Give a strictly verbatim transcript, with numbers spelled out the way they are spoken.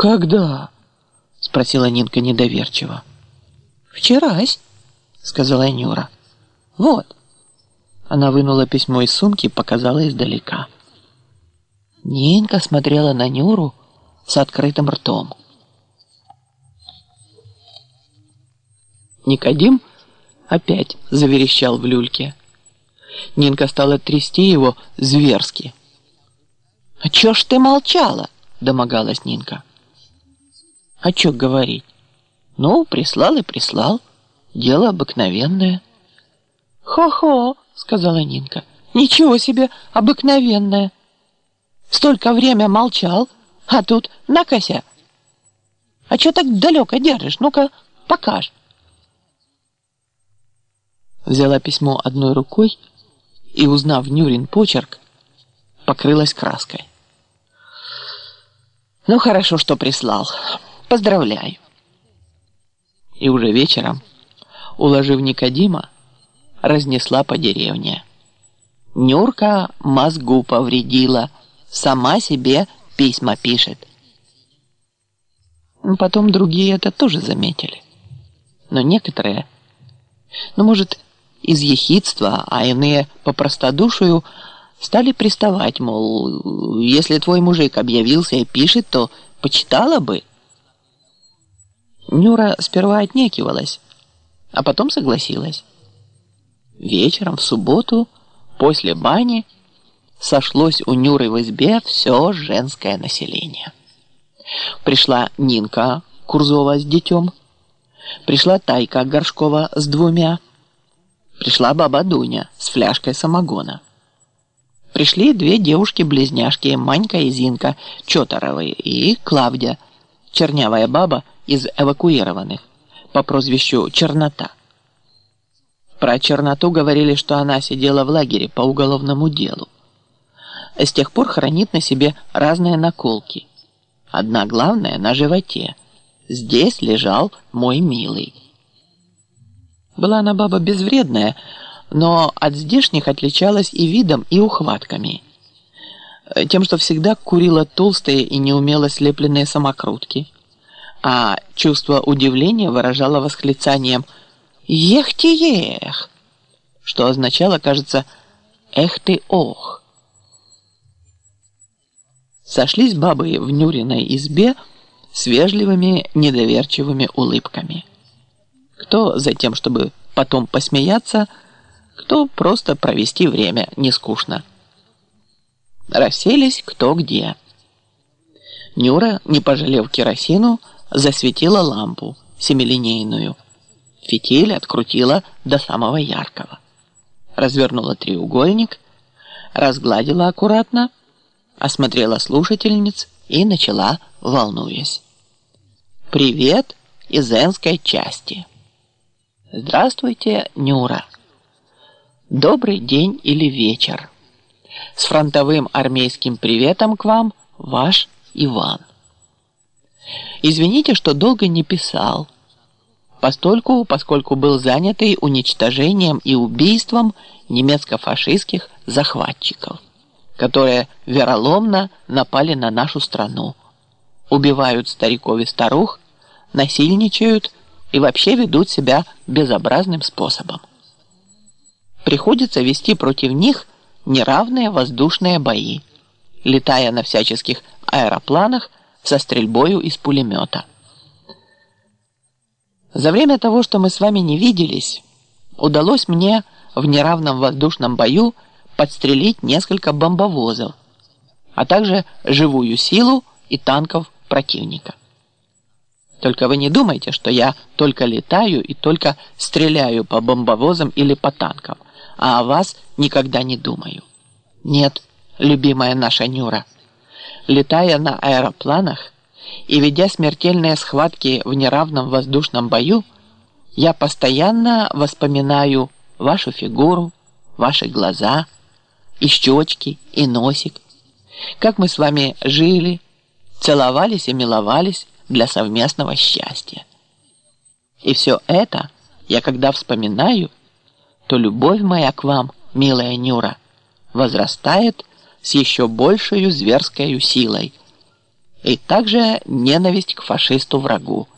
Когда? Спросила Нинка недоверчиво. Вчерась, сказала Нюра. Вот. Она вынула письмо из сумки и показала издалека. Нинка смотрела на Нюру с открытым ртом. Никодим опять заверещал в люльке. Нинка стала трясти его зверски. «А чё ж ты молчала?» – домогалась Нинка. «А чё говорить? Ну, прислал и прислал. Дело обыкновенное». «Хо-хо!» – сказала Нинка. «Ничего себе обыкновенное! Столько время молчал, а тут накося. А чё так далеко держишь? Ну-ка, покажь». Взяла письмо одной рукой и, узнав Нюрин почерк, покрылась краской. «Ну, хорошо, что прислал. Поздравляю». И уже вечером, уложив Никодима, разнесла по деревне. «Нюрка мозгу повредила, сама себе письма пишет». Потом другие это тоже заметили. Но некоторые, ну, может, из ехидства, а иные по простодушию, стали приставать, мол, если твой мужик объявился и пишет, то почитала бы. Нюра сперва отнекивалась, а потом согласилась. Вечером в субботу, после бани, сошлось у Нюры в избе все женское население. Пришла Нинка Курзова с детем, пришла Тайка Горшкова с двумя, пришла баба Дуня с фляжкой самогона. Пришли две девушки-близняшки, Манька и Зинка Чоторовы и Клавдия, чернявая баба из эвакуированных, по прозвищу Чернота. Про Черноту говорили, что она сидела в лагере по уголовному делу. С тех пор хранит на себе разные наколки. Одна главная на животе. Здесь лежал мой милый. Была она баба безвредная, но от здешних отличалась и видом, и ухватками. Тем, что всегда курила толстые и неумело слепленные самокрутки, а чувство удивления выражало восклицанием «Ех-ти-ех!», что означало, кажется, «Эх ты ох!». Сошлись бабы в Нюриной избе с вежливыми, недоверчивыми улыбками. Кто за тем, чтобы потом посмеяться, кто просто провести время нескучно. Расселись кто где. Нюра, не пожалев керосину, засветила лампу семилинейную. Фитиль открутила до самого яркого. Развернула треугольник, разгладила аккуратно, осмотрела слушательниц и начала, волнуясь. «Привет из энской части. Здравствуйте, Нюра. Добрый день или вечер. С фронтовым армейским приветом к вам ваш Иван. Извините, что долго не писал, постольку, поскольку был занятый уничтожением и убийством немецко-фашистских захватчиков, которые вероломно напали на нашу страну, убивают стариков и старух, насильничают и вообще ведут себя безобразным способом. Приходится вести против них неравные воздушные бои, летая на всяческих аэропланах со стрельбою из пулемета. За время того, что мы с вами не виделись, удалось мне в неравном воздушном бою подстрелить несколько бомбовозов, а также живую силу и танков противника. Только вы не думайте, что я только летаю и только стреляю по бомбовозам или по танкам, а о вас никогда не думаю. Нет, любимая наша Нюра, летая на аэропланах и ведя смертельные схватки в неравном воздушном бою, я постоянно вспоминаю вашу фигуру, ваши глаза, и щечки, и носик, как мы с вами жили, целовались и миловались для совместного счастья. И все это я когда вспоминаю, то любовь моя к вам, милая Нюра, возрастает с еще большей зверской силой и также ненависть к фашисту-врагу.